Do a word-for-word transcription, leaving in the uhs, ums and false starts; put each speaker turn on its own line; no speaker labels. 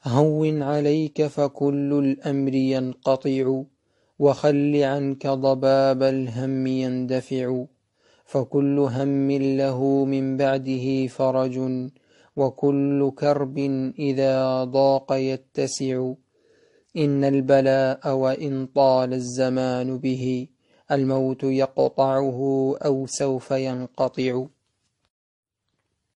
هون عليك فكل الأمر ينقطع، وخل عنك ضباب الهم يندفع، فكل هم له من بعده فرج، وكل كرب إذا ضاق يتسع. إن البلاء وإن طال الزمان به، الموت يقطعه أو سوف ينقطع.